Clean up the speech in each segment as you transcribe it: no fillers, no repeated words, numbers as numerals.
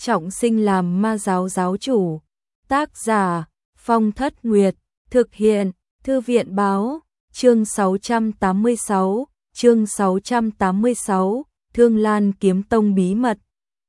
trọng sinh làm ma giáo giáo chủ. Tác giả Phong Thất Nguyệt, thực hiện Thư viện Báo. Chương 686, Thương Lan Kiếm Tông bí mật.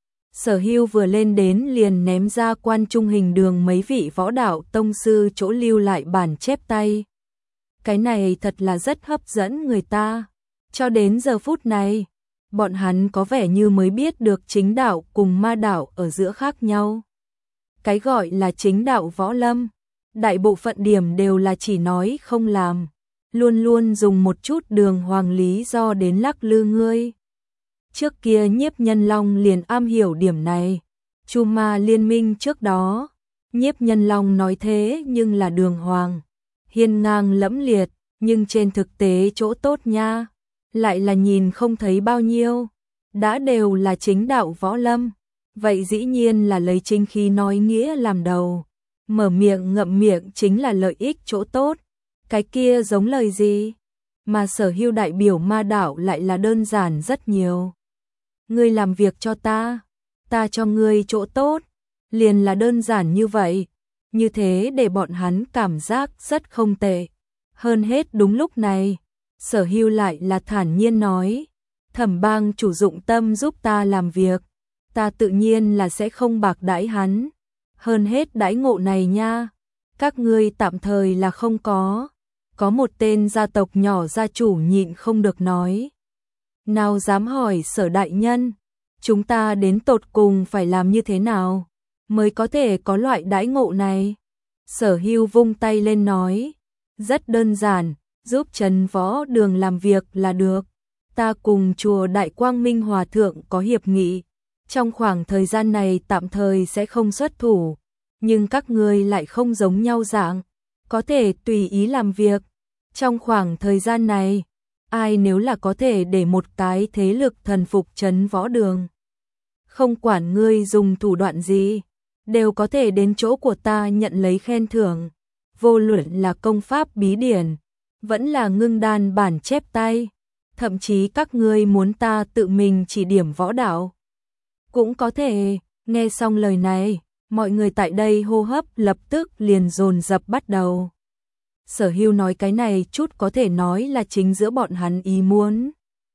Sở Hưu vừa lên đến liền ném ra Quan Trung Hình Đường mấy vị võ đạo tông sư chỗ lưu lại bản chép tay. Cái này thật là rất hấp dẫn người ta. Cho đến giờ phút này, bọn hắn có vẻ như mới biết được chính đạo cùng ma đạo ở giữa khác nhau. Cái gọi là chính đạo võ lâm, đại bộ phận điểm đều là chỉ nói không làm, luôn luôn dùng một chút đường hoàng lý do đến lắc lư ngươi. Trước kia Nhiếp Nhân Long liền am hiểu điểm này. Chu Ma liên minh trước đó, Nhiếp Nhân Long nói thế nhưng là đường hoàng, hiên ngang lẫm liệt, nhưng trên thực tế chỗ tốt nha, lại là nhìn không thấy bao nhiêu. Đã đều là chính đạo võ lâm, vậy dĩ nhiên là lấy chính khí nói nghĩa làm đầu, mở miệng ngậm miệng chính là lợi ích chỗ tốt. Cái kia giống lời gì? Mà Sở Hưu đại biểu ma đạo lại là đơn giản rất nhiều. Ngươi làm việc cho ta cho ngươi chỗ tốt, liền là đơn giản như vậy. Như thế để bọn hắn cảm giác rất không tệ. Hơn hết đúng lúc này, Sở Hưu lại là thản nhiên nói, Thẩm Bang chủ dụng tâm giúp ta làm việc, ta tự nhiên là sẽ không bạc đãi hắn. Hơn hết đãi ngộ này nha, các ngươi tạm thời là không có. Có một tên gia tộc nhỏ gia chủ nhịn không được nói. Nào dám hỏi Sở đại nhân, chúng ta đến tột cùng phải làm như thế nào mới có thể có loại đãi ngộ này? Sở Hưu vung tay lên nói, rất đơn giản, giúp Trấn Võ Đường làm việc là được. Ta cùng chùa Đại Quang Minh Hòa Thượng có hiệp nghị, trong khoảng thời gian này tạm thời sẽ không xuất thủ, nhưng các ngươi lại không giống nhau dạng, có thể tùy ý làm việc. Trong khoảng thời gian này, ai nếu là có thể để một cái thế lực thần phục Trấn Võ Đường, không quản ngươi dùng thủ đoạn gì, đều có thể đến chỗ của ta nhận lấy khen thưởng. Vô luận là công pháp bí điển, vẫn là ngưng đan bản chép tay, thậm chí các ngươi muốn ta tự mình chỉ điểm võ đạo, cũng có thể. Nghe xong lời này, mọi người tại đây hô hấp lập tức liền dồn dập bắt đầu. Sở Hưu nói cái này chút có thể nói là chính giữa bọn hắn ý muốn,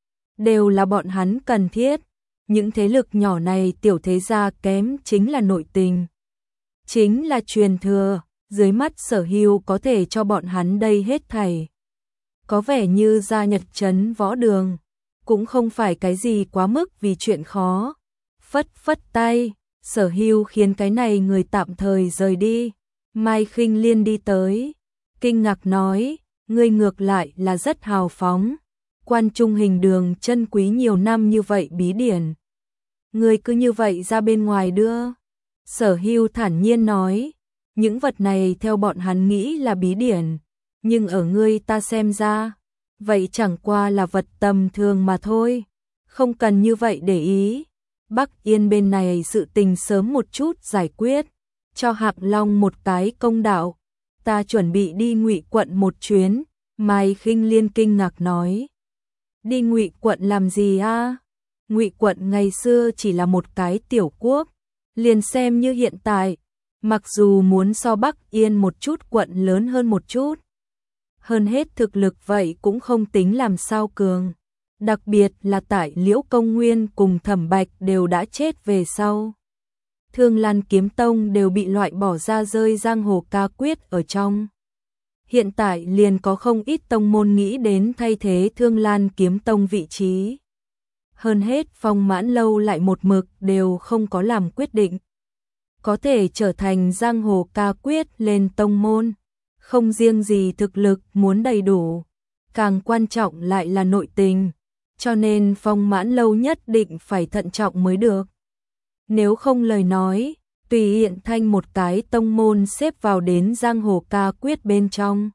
đều là bọn hắn cần thiết. Những thế lực nhỏ này tiểu thế gia kém chính là nội tình, chính là truyền thừa. Dưới mắt Sở Hưu có thể cho bọn hắn đây hết thảy, có vẻ như gia nhập Trấn Võ Đường cũng không phải cái gì quá mức vì chuyện khó. Phất phất tay, Sở Hưu khiến cái này người tạm thời rời đi. Mai Khinh Liên đi tới, kinh ngạc nói, ngươi ngược lại là rất hào phóng. Quan Trung Hình Đường chân quý nhiều năm như vậy bí điển, ngươi cứ như vậy ra bên ngoài đưa. Sở Hưu thản nhiên nói, những vật này theo bọn hắn nghĩ là bí điển, nhưng ở ngươi ta xem ra, vậy chẳng qua là vật tầm thường mà thôi, không cần như vậy để ý. Bắc Yên bên này sự tình sớm một chút giải quyết, cho Hạc Long một cái công đạo. Ta chuẩn bị đi Ngụy quận một chuyến. Mai Khinh Liên kinh ngạc nói, đi Ngụy quận làm gì a? Ngụy quận ngày xưa chỉ là một cái tiểu quốc, liền xem như hiện tại, mặc dù muốn so Bắc Yên một chút quận lớn hơn một chút, hơn hết thực lực vậy cũng không tính làm sao cường. Đặc biệt là tại Liễu Công Nguyên cùng Thẩm Bạch đều đã chết về sau, Thương Lan Kiếm Tông đều bị loại bỏ ra rơi giang hồ ca quyết ở trong. Hiện tại liền có không ít tông môn nghĩ đến thay thế Thương Lan Kiếm Tông vị trí. Hơn hết Phong Mãn Lâu lại một mực đều không có làm quyết định, có thể trở thành giang hồ ca quyết lên tông môn, không riêng gì thực lực muốn đầy đủ, càng quan trọng lại là nội tình, cho nên Phong Mãn Lâu nhất định phải thận trọng mới được. Nếu không lời nói, tùy hiện thanh một cái tông môn xếp vào đến giang hồ ca quyết bên trong,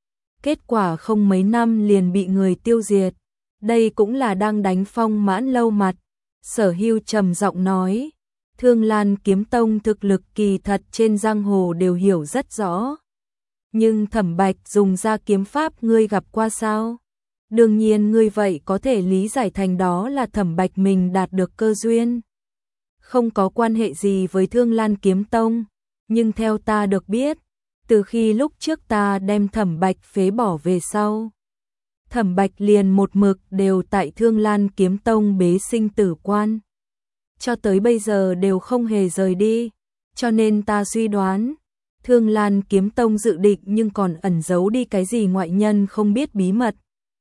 kết quả không mấy năm liền bị người tiêu diệt, đây cũng là đang đánh Phong Mãn Lâu mặt. Sở Hưu trầm giọng nói, Thương Lan Kiếm Tông thực lực kỳ thật trên giang hồ đều hiểu rất rõ, nhưng Thẩm Bạch dùng ra kiếm pháp ngươi gặp qua sao? Đương nhiên ngươi vậy có thể lý giải thành đó là Thẩm Bạch mình đạt được cơ duyên. không có quan hệ gì với Thương Lan Kiếm Tông, nhưng theo ta được biết, từ khi lúc trước ta đem Thẩm Bạch phế bỏ về sau, Thẩm Bạch liền một mực đều tại Thương Lan Kiếm Tông bế sinh tử quan, cho tới bây giờ đều không hề rời đi, cho nên ta suy đoán, Thương Lan Kiếm Tông dự định nhưng còn ẩn giấu đi cái gì ngoại nhân không biết bí mật.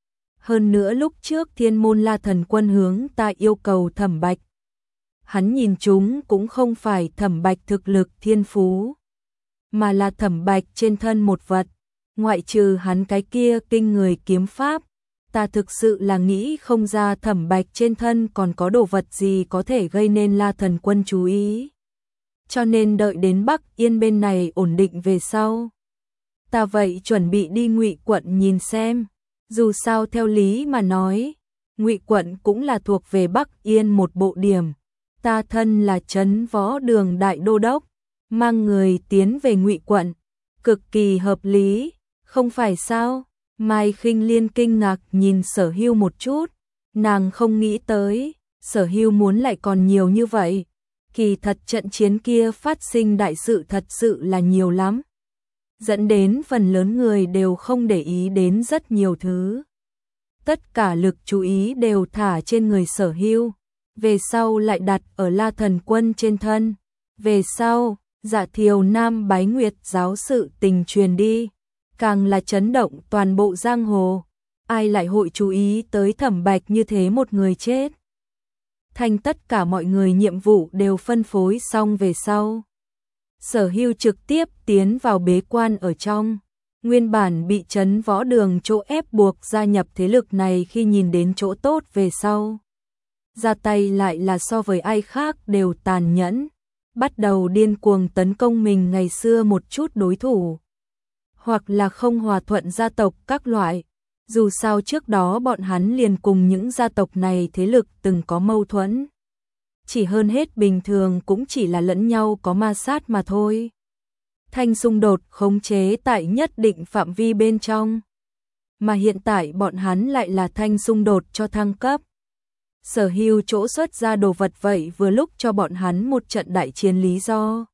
Hơn nữa lúc trước Thiên Môn La Thần Quân hướng ta yêu cầu Thẩm Bạch, hắn nhìn chúng cũng không phải Thẩm Bạch thực lực thiên phú, mà là Thẩm Bạch trên thân một vật, ngoại trừ hắn cái kia kinh người kiếm pháp, ta thực sự là nghĩ không ra Thẩm Bạch trên thân còn có đồ vật gì có thể gây nên La Thần Quân chú ý. Cho nên đợi đến Bắc Yên bên này ổn định về sau, ta vậy chuẩn bị đi Ngụy quận nhìn xem, dù sao theo lý mà nói, Ngụy quận cũng là thuộc về Bắc Yên một bộ điểm, ta thân là trấn võ đường đại đô đốc, mang người tiến về Ngụy quận, cực kỳ hợp lý, không phải sao? Mai Khinh Liên kinh ngạc nhìn Sở Hưu một chút, nàng không nghĩ tới, Sở Hưu muốn lại còn nhiều như vậy. Kỳ thật trận chiến kia phát sinh đại sự thật sự là nhiều lắm, dẫn đến phần lớn người đều không để ý đến rất nhiều thứ. Tất cả lực chú ý đều thả trên người Sở Hưu, về sau lại đặt ở La Thần Quân trên thân. Về sau, Dạ Thiều Nam bái nguyệt giáo sự tình truyền đi, càng là chấn động toàn bộ giang hồ. Ai lại hội chú ý tới Thẩm Bạch như thế một người chết. Thành tất cả mọi người nhiệm vụ đều phân phối xong về sau, Sở Hưu trực tiếp tiến vào bế quan ở trong. Nguyên bản bị trấn võ đường chỗ ép buộc gia nhập thế lực này khi nhìn đến chỗ tốt về sau, ra tay lại là so với ai khác đều tàn nhẫn, bắt đầu điên cuồng tấn công mình ngày xưa một chút đối thủ, hoặc là không hòa thuận gia tộc các loại. Dù sao trước đó bọn hắn liền cùng những gia tộc này thế lực từng có mâu thuẫn. Chỉ hơn hết bình thường cũng chỉ là lẫn nhau có ma sát mà thôi. Thanh xung đột khống chế tại nhất định phạm vi bên trong. Mà hiện tại bọn hắn lại là thanh xung đột cho thăng cấp. Sở Hưu chỗ xuất ra đồ vật vậy vừa lúc cho bọn hắn một trận đại chiến lý do.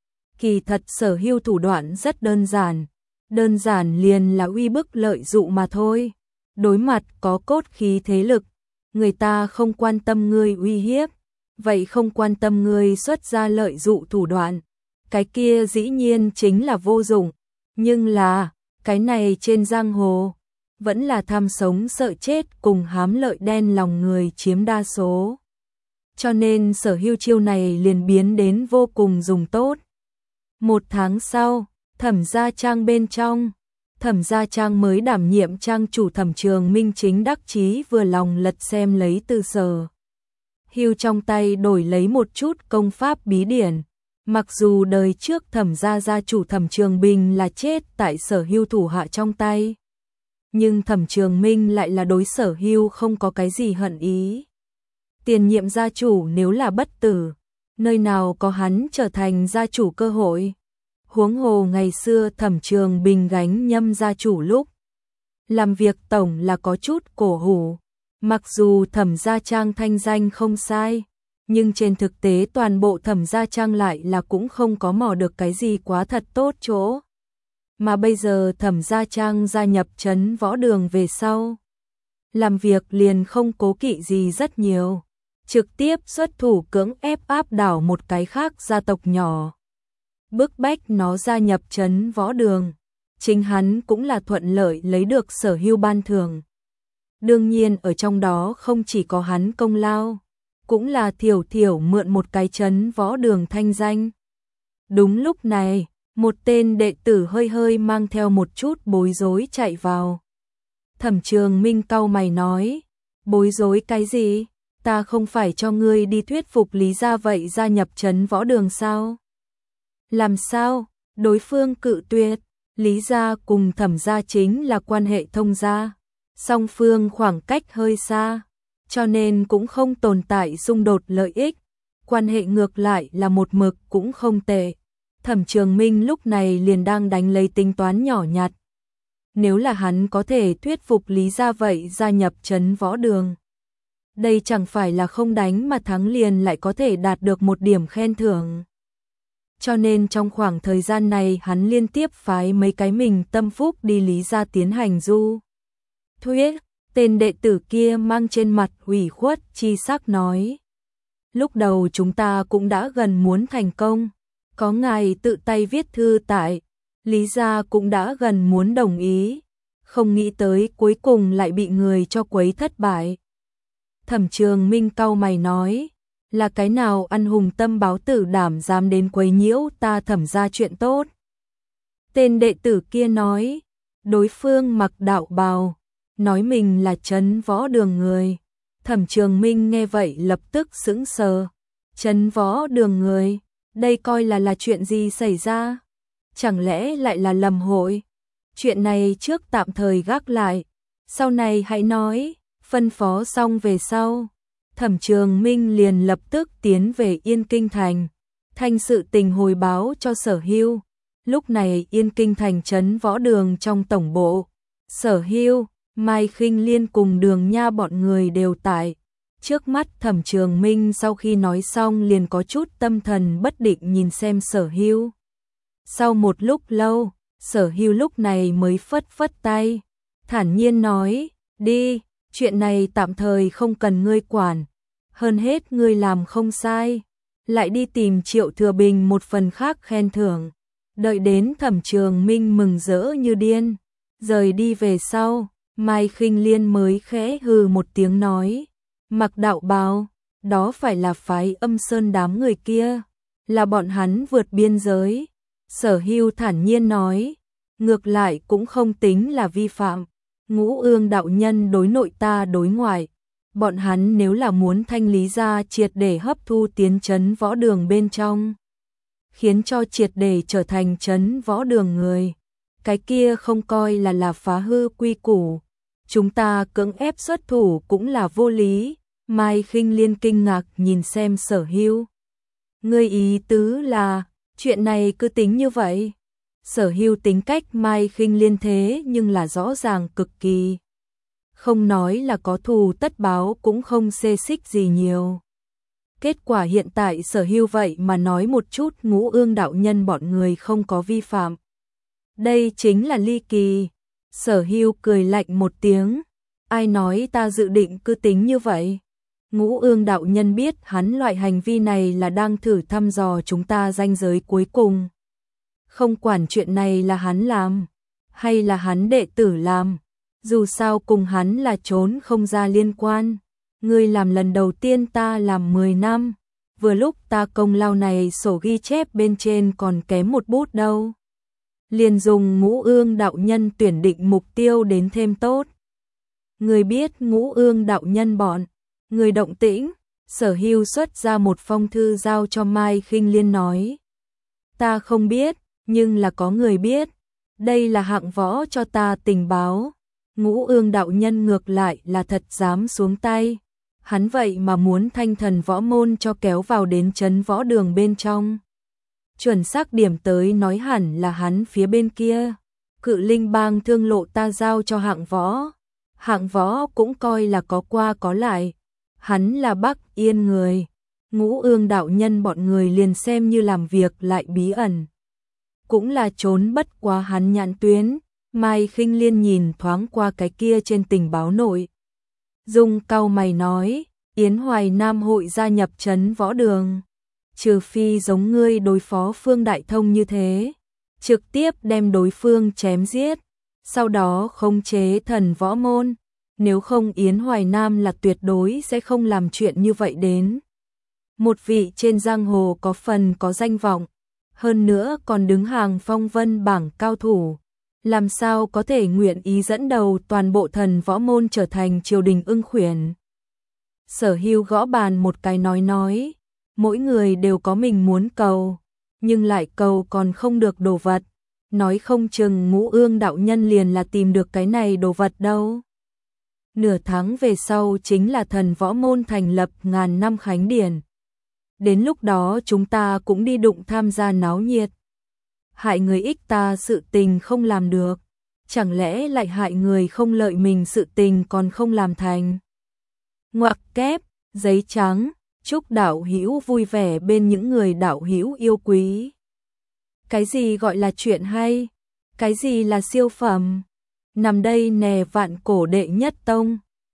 Kỳ thật Sở Hưu thủ đoạn rất đơn giản. Đơn giản liền là uy bức lợi dụ mà thôi. Đối mặt có cốt khí thế lực, người ta không quan tâm ngươi uy hiếp, vậy không quan tâm ngươi xuất ra lợi dụ thủ đoạn. Cái kia dĩ nhiên chính là vô dụng, nhưng là, cái này trên giang hồ, vẫn là tham sống sợ chết cùng hám lợi đen lòng người chiếm đa số. Cho nên Sở Hưu chiêu này liền biến đến vô cùng dùng tốt. Một tháng sau, Thẩm gia trang bên trong, Thẩm gia trang mới đảm nhiệm trang chủ Thẩm Trường Minh chính đắc chí vừa lòng lật xem lấy từ Sở Hưu trong tay đổi lấy một chút công pháp bí điển. Mặc dù đời trước Thẩm gia gia chủ Thẩm Trường Bình là chết tại Sở Hưu thủ hạ trong tay, nhưng Thẩm Trường Minh lại là đối Sở Hưu không có cái gì hận ý. Tiền nhiệm gia chủ nếu là bất tử, nơi nào có hắn trở thành gia chủ cơ hội. Huống hồ ngày xưa Thẩm Trường Bình gánh nhâm gia chủ lúc làm việc tổng là có chút cổ hủ. Mặc dù Thẩm gia trang thanh danh không sai, nhưng trên thực tế toàn bộ Thẩm gia trang lại là cũng không có mò được cái gì quá thật tốt chỗ. Mà bây giờ Thẩm gia trang gia nhập trấn võ đường về sau, làm việc liền không cố kỵ gì rất nhiều, trực tiếp xuất thủ cưỡng ép áp đảo một cái khác gia tộc nhỏ, bức bách nó gia nhập trấn võ đường. Chính hắn cũng là thuận lợi lấy được Sở Hưu ban thưởng. Đương nhiên ở trong đó không chỉ có hắn công lao, cũng là thiểu thiểu mượn một cái trấn võ đường thanh danh. Đúng lúc này, một tên đệ tử hơi hơi mang theo một chút bối rối chạy vào. Thẩm Trường Minh cau mày nói, bối rối cái gì? Ta không phải cho ngươi đi thuyết phục Lý gia vậy gia nhập trấn võ đường sao? Làm sao? Đối phương cự tuyệt. Lý gia cùng Thẩm gia chính là quan hệ thông gia, song phương khoảng cách hơi xa, cho nên cũng không tồn tại xung đột lợi ích, quan hệ ngược lại là một mực cũng không tệ. Thẩm Trường Minh lúc này liền đang đánh lấy tính toán nhỏ nhặt. Nếu là hắn có thể thuyết phục Lý gia vậy gia nhập trấn võ đường, Đây chẳng phải là không đánh mà thắng liền lại có thể đạt được một điểm khen thưởng. Cho nên trong khoảng thời gian này hắn liên tiếp phái mấy cái mình tâm phúc đi Lý gia tiến hành du thuyết. Tên đệ tử kia mang trên mặt ủy khuất chi sắc nói: lúc đầu chúng ta cũng đã gần muốn thành công, có ngài tự tay viết thư tại Lý gia cũng đã gần muốn đồng ý, không nghĩ tới cuối cùng lại bị người cho quấy thất bại. Thẩm Trường Minh cau mày nói: là cái nào ăn hùng tâm báo tử đảm dám đến quấy nhiễu ta Thẩm gia chuyện tốt? Tên đệ tử kia nói: đối phương mặc đạo bào, nói mình là Trấn Võ Đường người. Thẩm Trường Minh nghe vậy lập tức sững sờ. Trấn Võ Đường người, đây coi là chuyện gì xảy ra? Chẳng lẽ lại là lầm hội? Chuyện này trước tạm thời gác lại, sau này hãy nói. Phân phó xong về sau, Thẩm Trường Minh liền lập tức tiến về Yên Kinh Thành, thanh sự tình hồi báo cho Sở Hưu. Lúc này Yên Kinh Thành Trấn Võ Đường trong tổng bộ, Sở Hưu, Mai Khinh Liên cùng Đường Nha bọn người đều tại. Trước mắt Thẩm Trường Minh sau khi nói xong liền có chút tâm thần bất định nhìn xem Sở Hưu. Sau một lúc lâu, Sở Hưu lúc này mới phất phất tay, thản nhiên nói: đi, chuyện này tạm thời không cần ngươi quản, hơn hết ngươi làm không sai, lại đi tìm Triệu Thừa Bình một phần khác khen thưởng. Đợi đến Thẩm Trường Minh mừng rỡ như điên, rời đi về sau, Mai Khinh Liên mới khẽ hừ một tiếng nói: mặc đạo bào, đó phải là phái Âm Sơn đám người kia, là bọn hắn vượt biên giới. Sở Hưu thản nhiên nói: ngược lại cũng không tính là vi phạm. Ngũ Ương đạo nhân đối nội ta đối ngoại, bọn hắn nếu là muốn thanh lý ra triệt để hấp thu tiến Trấn Võ Đường bên trong, khiến cho triệt để trở thành Trấn Võ Đường người, cái kia không coi là phá hư quy củ, chúng ta cưỡng ép xuất thủ cũng là vô lý. Mai Khinh Liên kinh ngạc nhìn xem Sở Hưu: ngươi ý tứ là chuyện này cứ tính như vậy? Sở Hưu tính cách Mai Khinh Liên thế nhưng là rõ ràng cực kỳ, không nói là có thù tất báo cũng không xê xích gì nhiều. Kết quả hiện tại Sở Hưu vậy mà nói một chút Ngũ Ương đạo nhân bọn người không có vi phạm, đây chính là ly kỳ. Sở Hưu cười lạnh một tiếng: ai nói ta dự định cứ tính như vậy? Ngũ Ương đạo nhân biết hắn loại hành vi này là đang thử thăm dò chúng ta ranh giới cuối cùng. Không quản chuyện này là hắn làm, hay là hắn đệ tử làm, dù sao cùng hắn là trốn không ra liên quan. Ngươi làm lần đầu tiên ta làm 10 năm, vừa lúc ta công lao này sổ ghi chép bên trên còn kém một bút đâu. Liền dùng Ngũ Ương đạo nhân tuyển định mục tiêu đến thêm tốt. Ngươi biết Ngũ Ương đạo nhân bọn người động tĩnh? Sở Hưu xuất ra một phong thư giao cho Mai Khinh Liên nói: ta không biết, nhưng là có người biết, đây là Hạng Võ cho ta tình báo. Ngũ Ương đạo nhân ngược lại là thật dám xuống tay, hắn vậy mà muốn thanh thần võ môn cho kéo vào đến Trấn Võ Đường bên trong. Chuẩn xác điểm tới nói hẳn là hắn phía bên kia. Cự Linh Bang thương lộ ta giao cho Hạng Võ, Hạng Võ cũng coi là có qua có lại, hắn là Bắc Yên người. Ngũ Ương đạo nhân bọn người liền xem như làm việc lại bí ẩn, cũng là trốn bất quá hắn nhãn tuyến. Mai Khinh Liên nhìn thoáng qua cái kia trên tình báo nội dung, cau mày nói: Yến Hoài Nam hội gia nhập Trấn Võ Đường, trừ phi giống ngươi đối phó Phương Đại Thông như thế, trực tiếp đem đối phương chém giết, sau đó khống chế thần võ môn, nếu không Yến Hoài Nam là tuyệt đối sẽ không làm chuyện như vậy đến. Một vị trên giang hồ có phần có danh vọng, hơn nữa còn đứng hàng phong vân bảng cao thủ, làm sao có thể nguyện ý dẫn đầu toàn bộ thần võ môn trở thành triều đình ưng khuyển. Sở Hưu gõ bàn một cái nói: mỗi người đều có mình muốn cầu, nhưng lại cầu còn không được đồ vật, nói không chừng Ngũ Ương đạo nhân liền là tìm được cái này đồ vật đâu. Nửa tháng về sau chính là thần võ môn thành lập ngàn năm khánh điển, đến lúc đó chúng ta cũng đi đụng tham gia náo nhiệt. Hại người ích ta sự tình không làm được, chẳng lẽ lại hại người không lợi mình sự tình còn không làm thành? Ngoặc kép, giấy trắng, chúc đạo hữu vui vẻ bên những người đạo hữu yêu quý. Cái gì gọi là chuyện hay? Cái gì là siêu phẩm? Nằm đây nè vạn cổ đệ nhất tông.